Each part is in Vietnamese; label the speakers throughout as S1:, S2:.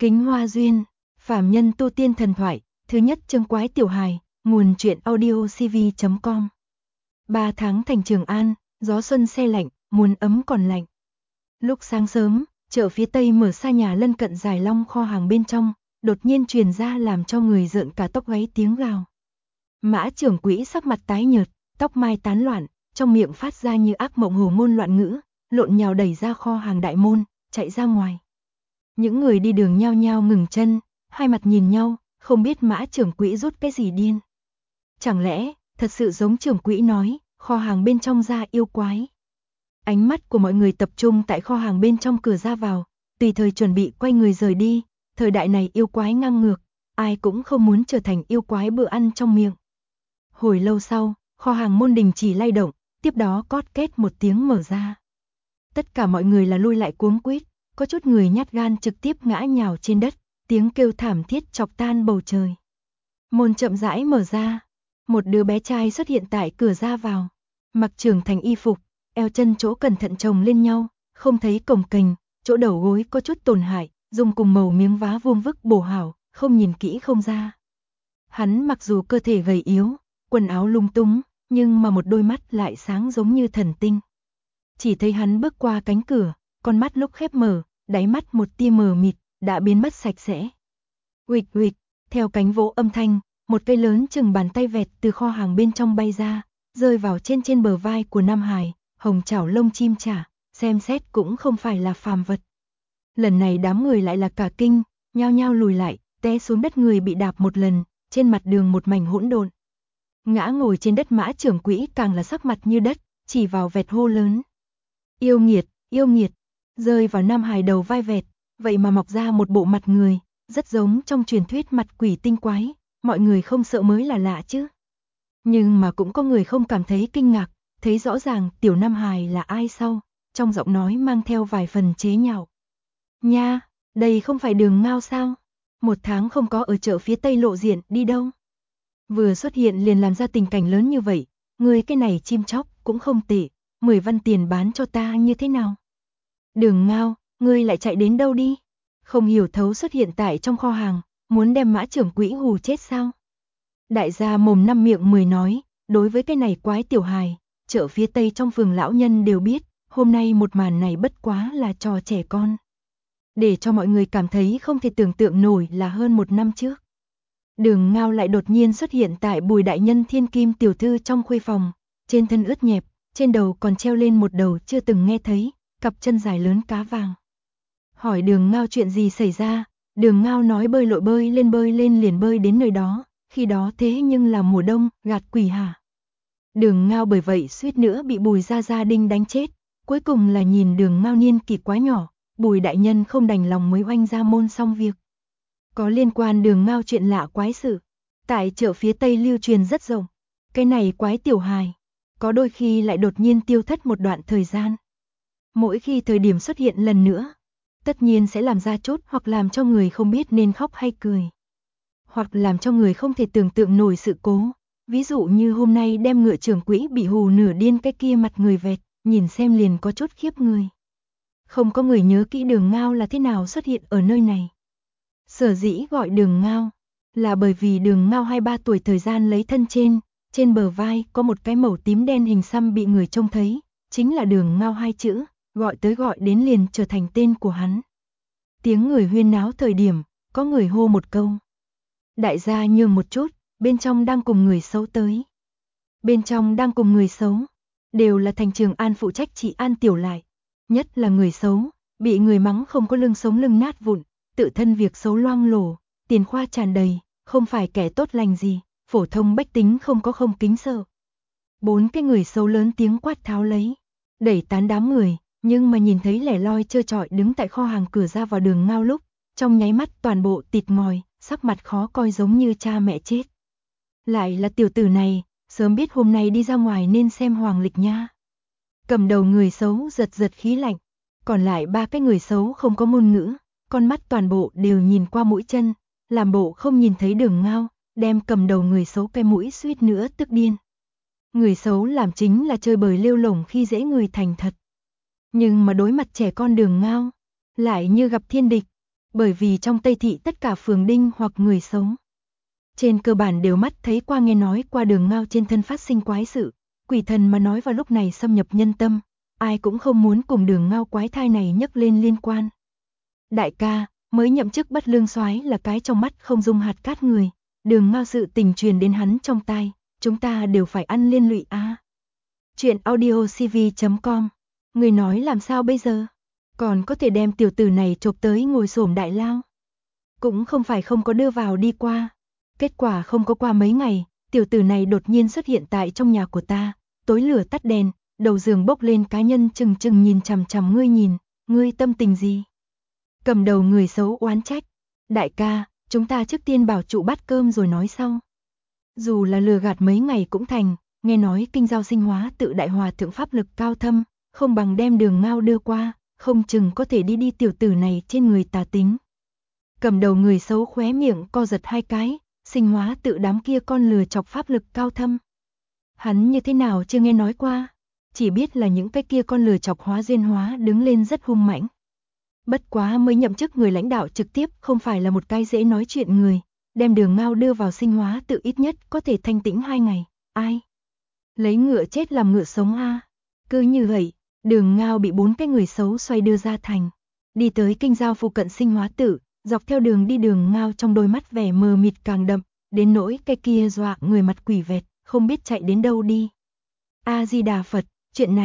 S1: Kính Hoa Duyên, Phàm Nhân Tu Tiên Thần Thoại, thứ nhất chương Quái Tiểu Hài, nguồn truyện audio cv.com. 3 tháng thành Trường An, gió xuân se lạnh, muôn ấm còn lạnh. Lúc sáng sớm, chợ phía tây mở xa nhà lân cận Giải Long kho hàng bên trong, đột nhiên truyền ra làm cho người rợn cả tóc gáy tiếng gào. Mã trưởng quỹ sắc mặt tái nhợt, tóc mai tán loạn, trong miệng phát ra như ác mộng hồ ngôn loạn ngữ, lộn nhào đẩy ra kho hàng đại môn, chạy ra ngoài. Những người đi đường nhao nhao ngừng chân, hai mặt nhìn nhau, không biết mã trưởng quỹ rút cái gì điên. Chẳng lẽ, thật sự giống trưởng quỹ nói, kho hàng bên trong ra yêu quái. Ánh mắt của mọi người tập trung tại kho hàng bên trong cửa ra vào, tùy thời chuẩn bị quay người rời đi, thời đại này yêu quái ngang ngược, ai cũng không muốn trở thành yêu quái bữa ăn trong miệng. Hồi lâu sau, kho hàng môn đình chỉ lay động, tiếp đó cót két một tiếng mở ra. Tất cả mọi người là lui lại cuống quýt, có chút người nhát gan trực tiếp ngã nhào trên đất, tiếng kêu thảm thiết chọc tan bầu trời. Môn chậm rãi mở ra, một đứa bé trai xuất hiện tại cửa ra vào, mặc trưởng thành y phục, eo chân chỗ cẩn thận chồng lên nhau, không thấy cồng kềnh, chỗ đầu gối có chút tổn hại, dùng cùng màu miếng vá vuông vức bổ hảo, không nhìn kỹ không ra. Hắn mặc dù cơ thể gầy yếu, quần áo lung tung, nhưng mà một đôi mắt lại sáng giống như thần tinh. Chỉ thấy hắn bước qua cánh cửa, con mắt lúc khép mở, đáy mắt một tia mờ mịt, đã biến mất sạch sẽ. Uịch uịch, theo cánh vỗ âm thanh, một cây lớn chừng bàn tay vẹt từ kho hàng bên trong bay ra, rơi vào trên bờ vai của Nam Hải, hồng chảo lông chim chả, xem xét cũng không phải là phàm vật. Lần này đám người lại là cả kinh, nhao nhao lùi lại, té xuống đất, người bị đạp một lần, trên mặt đường một mảnh hỗn độn. Ngã ngồi trên đất mã trưởng quỹ càng là sắc mặt như đất, chỉ vào vẹt hô lớn. Yêu nghiệt, rơi vào Nam Hải đầu vai vẹt, vậy mà mọc ra một bộ mặt người, rất giống trong truyền thuyết mặt quỷ tinh quái, mọi người không sợ mới là lạ chứ. Nhưng mà cũng có người không cảm thấy kinh ngạc, thấy rõ ràng tiểu Nam Hải là ai sau, trong giọng nói mang theo vài phần chế nhạo. Nha, đây không phải Đường Ngao sao? 1 tháng không có ở chợ phía tây lộ diện, đi đâu? Vừa xuất hiện liền làm ra tình cảnh lớn như vậy, ngươi cái này chim chóc cũng không tệ, 10 văn tiền bán cho ta như thế nào? Đường Ngao, ngươi lại chạy đến đâu đi? Không hiểu thấu xuất hiện tại trong kho hàng, muốn đem mã trưởng quỹ hù chết sao? Đại gia mồm năm miệng 10 nói, đối với cái này quái tiểu hài, chợ phía tây trong phường lão nhân đều biết, hôm nay một màn này bất quá là trò trẻ con. Để cho mọi người cảm thấy không thể tưởng tượng nổi là hơn 1 năm trước. Đường Ngao lại đột nhiên xuất hiện tại Bùi đại nhân thiên kim tiểu thư trong khuê phòng, trên thân ướt nhẹp, trên đầu còn treo lên một đầu chưa từng nghe thấy, cặp chân dài lớn cá vàng. Hỏi Đường Ngao chuyện gì xảy ra, Đường Ngao nói bơi lên liền bơi đến nơi đó, khi đó thế nhưng là mùa đông, gạt quỷ hả? Đường Ngao bởi vậy suýt nữa bị Bùi gia đình đánh chết, cuối cùng là nhìn Đường Ngao niên kỷ quá nhỏ, Bùi đại nhân không đành lòng mới oanh ra môn xong việc. Có liên quan Đường Ngao chuyện lạ quái sự, tại chợ phía tây lưu truyền rất rộng, cái này quái tiểu hài, có đôi khi lại đột nhiên tiêu thất một đoạn thời gian. Mỗi khi thời điểm xuất hiện lần nữa, tất nhiên sẽ làm ra chốt hoặc làm cho người không biết nên khóc hay cười. Hoặc làm cho người không thể tưởng tượng nổi sự cố. Ví dụ như hôm nay đem ngựa trưởng quỹ bị hù nửa điên cái kia mặt người vẹt, nhìn xem liền có chút khiếp người. Không có người nhớ kỹ Đường Ngao là thế nào xuất hiện ở nơi này. Sở dĩ gọi Đường Ngao, là bởi vì Đường Ngao 2-3 tuổi thời gian lấy thân trên bờ vai có một cái màu tím đen hình xăm bị người trông thấy, chính là Đường Ngao 2 chữ, gọi tới gọi đến liền trở thành tên của hắn. Tiếng người huyên náo thời điểm, có người hô một câu. Đại gia nhường một chút, bên trong đang cùng người xấu tới. Bên trong đang cùng người xấu, đều là thành Trường An phụ trách trị an tiểu lại. Nhất là người xấu, bị người mắng không có lưng sống lưng nát vụn, tự thân việc xấu loang lổ, tiền khoa tràn đầy, không phải kẻ tốt lành gì, phổ thông bách tính không có không kính sợ. 4 cái người xấu lớn tiếng quát tháo lấy, đẩy tán đám người, nhưng mà nhìn thấy lẻ loi trơ trọi đứng tại kho hàng cửa ra vào Đường Ngao lúc, trong nháy mắt toàn bộ tịt ngòi, sắc mặt khó coi giống như cha mẹ chết. Lại là tiểu tử này, sớm biết hôm nay đi ra ngoài nên xem hoàng lịch nha. Cầm đầu người xấu giật khí lạnh, còn lại 3 cái người xấu không có ngôn ngữ, con mắt toàn bộ đều nhìn qua mũi chân, làm bộ không nhìn thấy Đường Ngao, đem cầm đầu người xấu cái mũi suýt nữa tức điên. Người xấu làm chính là chơi bời lêu lổng khi dễ người thành thật. Nhưng mà đối mặt trẻ con Đường Ngao, lại như gặp thiên địch, Bởi vì trong Tây Thị tất cả phường đinh hoặc người sống trên cơ bản đều mắt thấy qua nghe nói qua Đường Ngao trên thân phát sinh quái sự, quỷ thần mà nói vào lúc này xâm nhập nhân tâm, ai cũng không muốn cùng Đường Ngao quái thai này nhấc lên liên quan. Đại ca, mới nhậm chức Bất Lương Soái là cái trong mắt không dung hạt cát người, Đường Ngao sự tình truyền đến hắn trong tai, chúng ta đều phải ăn liên lụy a. Chuyện audiocv.com. Người nói làm sao bây giờ? Còn có thể đem tiểu tử này chộp tới ngồi xổm đại lao? Cũng không phải không có đưa vào đi qua. Kết quả không có qua mấy ngày, tiểu tử này đột nhiên xuất hiện tại trong nhà của ta, tối lửa tắt đèn, đầu giường bốc lên cá nhân chừng chừng nhìn chằm chằm ngươi nhìn, ngươi tâm tình gì? Cầm đầu người xấu oán trách, đại ca, chúng ta trước tiên bảo trụ bát cơm rồi nói sau. Dù là lừa gạt mấy ngày cũng thành, nghe nói kinh giao Sinh Hóa tự đại hòa thượng pháp lực cao thâm, không bằng đem Đường Ngao đưa qua, không chừng có thể đi tiểu tử này trên người tà tính. Cầm đầu người xấu khóe miệng co giật hai cái, Sinh Hóa tự đám kia con lừa chọc pháp lực cao thâm. Hắn như thế nào chưa nghe nói qua, chỉ biết là những cái kia con lừa chọc hóa duyên hóa đứng lên rất hung mãnh. Bất quá mới nhậm chức người lãnh đạo trực tiếp không phải là một cái dễ nói chuyện người, đem Đường Ngao đưa vào Sinh Hóa tự ít nhất có thể thanh tĩnh 2 ngày, ai? Lấy ngựa chết làm ngựa sống a. Cứ như vậy, Đường Ngao bị 4 cái người xấu xoay đưa ra thành, đi tới kinh giao phụ cận Sinh Hóa tự, dọc theo đường đi Đường Ngao trong đôi mắt vẻ mờ mịt càng đậm, đến nỗi cái kia dọa người mặt quỷ vẹt, không biết chạy đến đâu đi. A Di Đà Phật, chuyện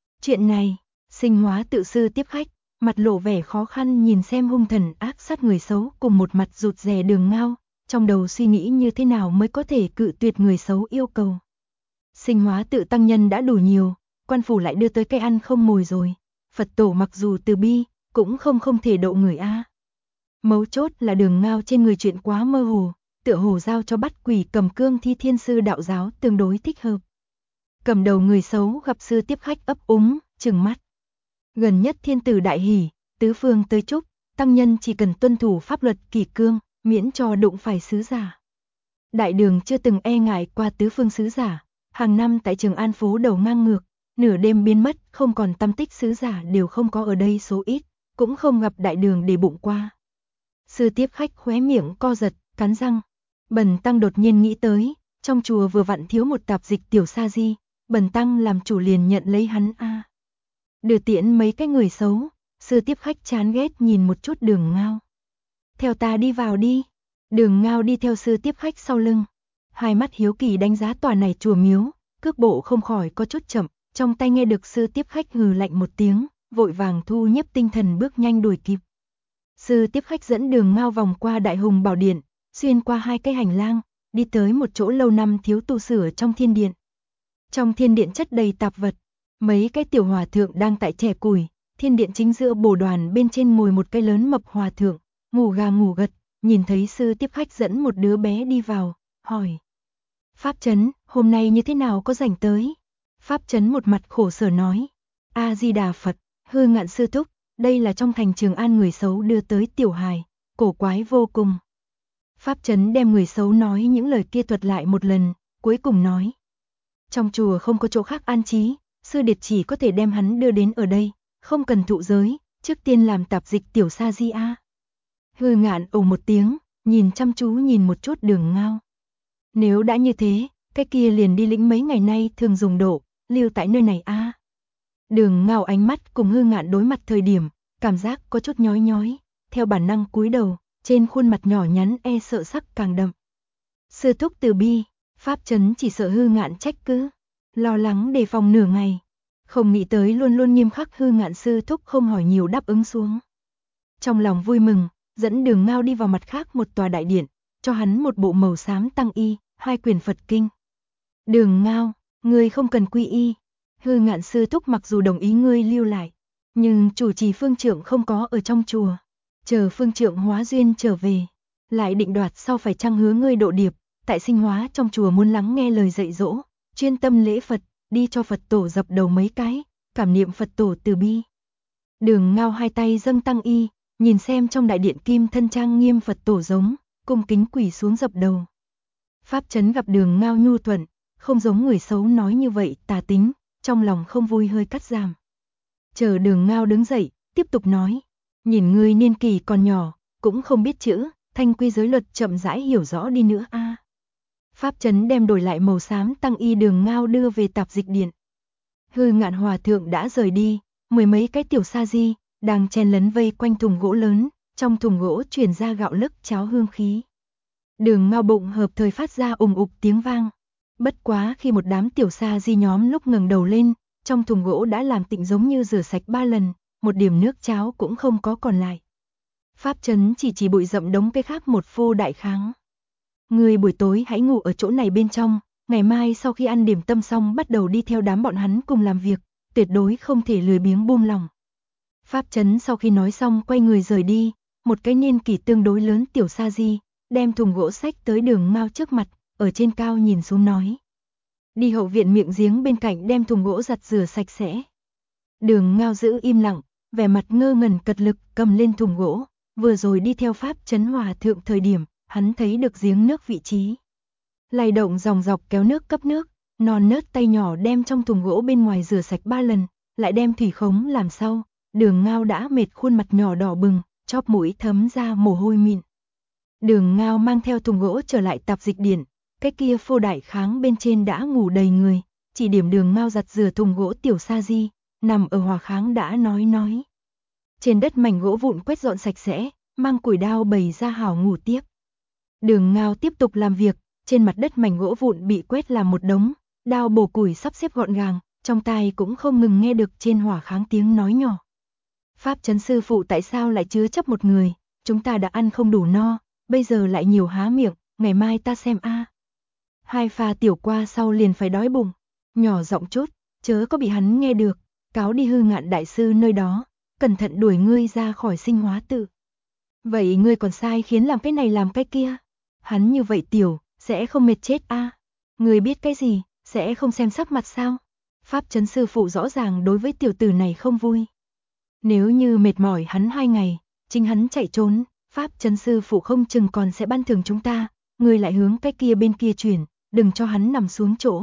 S1: này, Sinh Hóa tự sư tiếp khách, mặt lộ vẻ khó khăn nhìn xem hung thần ác sát người xấu cùng một mặt rụt rè Đường Ngao, trong đầu suy nghĩ như thế nào mới có thể cự tuyệt người xấu yêu cầu. Sinh Hóa tự tăng nhân đã đủ nhiều, quan phủ lại đưa tới cây ăn không mồi rồi, Phật tổ mặc dù từ bi, cũng không thể độ người a. Mấu chốt là Đường Ngao trên người chuyện quá mơ hồ, tựa hồ giao cho bắt quỷ cầm cương thi thiên sư đạo giáo tương đối thích hợp. Cầm đầu người xấu gặp sư tiếp khách ấp úng, trừng mắt. Gần nhất thiên tử đại hỷ, tứ phương tới chúc, tăng nhân chỉ cần tuân thủ pháp luật kỷ cương, miễn cho đụng phải sứ giả. Đại đường chưa từng e ngại qua tứ phương sứ giả, hàng năm tại Trường An phố đầu ngang ngược, nửa đêm biến mất, không còn tăm tích sứ giả đều không có ở đây số ít, cũng không gặp đại đường để bụng qua. Sư tiếp khách khóe miệng co giật, cắn răng. Bần tăng đột nhiên nghĩ tới, trong chùa vừa vặn thiếu một tạp dịch tiểu sa di, bần tăng làm chủ liền nhận lấy hắn a. Đưa tiễn mấy cái người xấu, sư tiếp khách chán ghét nhìn một chút Đường Ngao. Theo ta đi vào đi. Đường Ngao đi theo sư tiếp khách sau lưng, hai mắt hiếu kỳ đánh giá tòa này chùa miếu, cước bộ không khỏi có chút chậm, trong tay nghe được sư tiếp khách hừ lạnh một tiếng, vội vàng thu nhếp tinh thần bước nhanh đuổi kịp. Sư tiếp khách dẫn Đường Ngao vòng qua Đại Hùng Bảo Điện, xuyên qua 2 cái hành lang, đi tới một chỗ lâu năm thiếu tu sửa trong thiên điện. Trong thiên điện chất đầy tạp vật, mấy cái tiểu hòa thượng đang tại chẻ củi, thiên điện chính giữa bồ đoàn bên trên ngồi một cái lớn mập hòa thượng, ngủ gà ngủ gật, nhìn thấy sư tiếp khách dẫn một đứa bé đi vào, hỏi. Pháp Chấn, hôm nay như thế nào có rảnh tới? Pháp Chấn một mặt khổ sở nói. A Di Đà Phật, Hư Ngạn sư thúc, đây là trong thành Trường An người xấu đưa tới tiểu hài, cổ quái vô cùng. Pháp Chấn đem người xấu nói những lời kia thuật lại một lần, cuối cùng nói. Trong chùa không có chỗ khác an trí, sư điệt chỉ có thể đem hắn đưa đến ở đây, không cần thụ giới, trước tiên làm tạp dịch tiểu sa di a. Hư Ngạn ồ một tiếng, nhìn chăm chú nhìn một chút Đường Ngao. Nếu đã như thế, cái kia liền đi lĩnh mấy ngày nay thường dùng độ, lưu tại nơi này a. Đường Ngao ánh mắt cùng Hư Ngạn đối mặt thời điểm, cảm giác có chút nhói nhói, theo bản năng cúi đầu, trên khuôn mặt nhỏ nhắn e sợ sắc càng đậm. Sư thúc từ bi, Pháp Chấn chỉ sợ Hư Ngạn trách cứ, lo lắng đề phòng nửa ngày, không nghĩ tới luôn luôn nghiêm khắc Hư Ngạn sư thúc không hỏi nhiều đáp ứng xuống. Trong lòng vui mừng, dẫn Đường Ngao đi vào mặt khác một tòa đại điện, cho hắn một bộ màu xám tăng y, 2 quyển Phật kinh. Đường Ngao, ngươi không cần quy y. Hư Ngạn sư thúc mặc dù đồng ý ngươi lưu lại, nhưng chủ trì phương trượng không có ở trong chùa, chờ phương trượng hóa duyên trở về, lại định đoạt sau phải chăng hứa ngươi độ điệp, tại Sinh Hóa trong chùa muốn lắng nghe lời dạy dỗ, chuyên tâm lễ Phật, đi cho Phật tổ dập đầu mấy cái, cảm niệm Phật tổ từ bi. Đường Ngao 2 tay dâng tăng y, nhìn xem trong đại điện kim thân trang nghiêm Phật tổ giống, cung kính quỳ xuống dập đầu. Pháp Chấn gặp Đường Ngao nhu thuận, không giống người xấu nói như vậy tà tính, trong lòng không vui hơi cắt giảm. Chờ Đường Ngao đứng dậy, tiếp tục nói, nhìn ngươi niên kỳ còn nhỏ, cũng không biết chữ, thanh quy giới luật chậm rãi hiểu rõ đi nữa a. Pháp trấn đem đổi lại màu xám tăng y Đường Ngao đưa về tạp dịch điện. Hư Ngạn hòa thượng đã rời đi, mười mấy cái tiểu sa di đang chen lấn vây quanh thùng gỗ lớn, trong thùng gỗ truyền ra gạo lứt cháo hương khí. Đường Ngao bụng hợp thời phát ra ùng ục tiếng vang. Bất quá khi một đám tiểu sa di nhóm lúc ngẩng đầu lên, trong thùng gỗ đã làm tịnh giống như rửa sạch 3 lần, một điểm nước cháo cũng không có còn lại. Pháp trấn chỉ bụi rậm đống cây khác một phô đại kháng. Người buổi tối hãy ngủ ở chỗ này bên trong, ngày mai sau khi ăn điểm tâm xong bắt đầu đi theo đám bọn hắn cùng làm việc, tuyệt đối không thể lười biếng buông lỏng. Pháp trấn sau khi nói xong quay người rời đi, một cái niên kỷ tương đối lớn tiểu sa di, đem thùng gỗ xách tới Đường Ngao trước mặt, ở trên cao nhìn xuống nói. Đi hậu viện miệng giếng bên cạnh đem thùng gỗ giặt rửa sạch sẽ. Đường Ngao giữ im lặng, vẻ mặt ngơ ngẩn cật lực cầm lên thùng gỗ, vừa rồi đi theo Pháp trấn hòa thượng thời điểm, hắn thấy được giếng nước vị trí. Lay động dòng dọc kéo nước cấp nước, non nớt tay nhỏ đem trong thùng gỗ bên ngoài rửa sạch 3 lần, lại đem thủy khống làm sau. Đường Ngao đã mệt khuôn mặt nhỏ đỏ bừng, chóp mũi thấm ra mồ hôi mịn. Đường Ngao mang theo thùng gỗ trở lại tạp dịch điện, cái kia phô đại kháng bên trên đã ngủ đầy người, chỉ điểm Đường Ngao giặt rửa thùng gỗ tiểu sa di, nằm ở hòa kháng đã nói. Trên đất mảnh gỗ vụn quét dọn sạch sẽ, mang củi đao bày ra hảo ngủ tiếp. Đường Ngao tiếp tục làm việc, trên mặt đất mảnh gỗ vụn bị quét làm một đống, đao bổ củi sắp xếp gọn gàng, trong tai cũng không ngừng nghe được trên hỏa kháng tiếng nói nhỏ. Pháp trấn sư phụ tại sao lại chứa chấp một người, chúng ta đã ăn không đủ no, bây giờ lại nhiều há miệng, ngày mai ta xem a. Hai pha tiểu qua sau liền phải đói bụng, nhỏ giọng chút, chớ có bị hắn nghe được, cáo đi Hư Ngạn đại sư nơi đó, cẩn thận đuổi ngươi ra khỏi Sinh Hóa tự. Vậy ngươi còn sai khiến làm cái này làm cái kia, hắn như vậy tiểu, sẽ không mệt chết a. Ngươi biết cái gì, sẽ không xem sắc mặt sao? Pháp trấn sư phụ rõ ràng đối với tiểu tử này không vui. Nếu như mệt mỏi hắn 2 ngày, chính hắn chạy trốn, Pháp trấn sư phụ không chừng còn sẽ ban thưởng chúng ta, ngươi lại hướng cái kia bên kia chuyển, đừng cho hắn nằm xuống chỗ.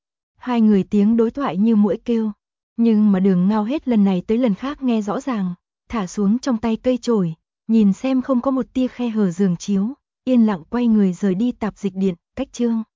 S1: Hai người tiếng đối thoại như muỗi kêu, nhưng mà Đường Ngao hết lần này tới lần khác nghe rõ ràng, thả xuống trong tay cây chổi, nhìn xem không có một tia khe hở giường chiếu, yên lặng quay người rời đi tạp dịch điện, cách chương.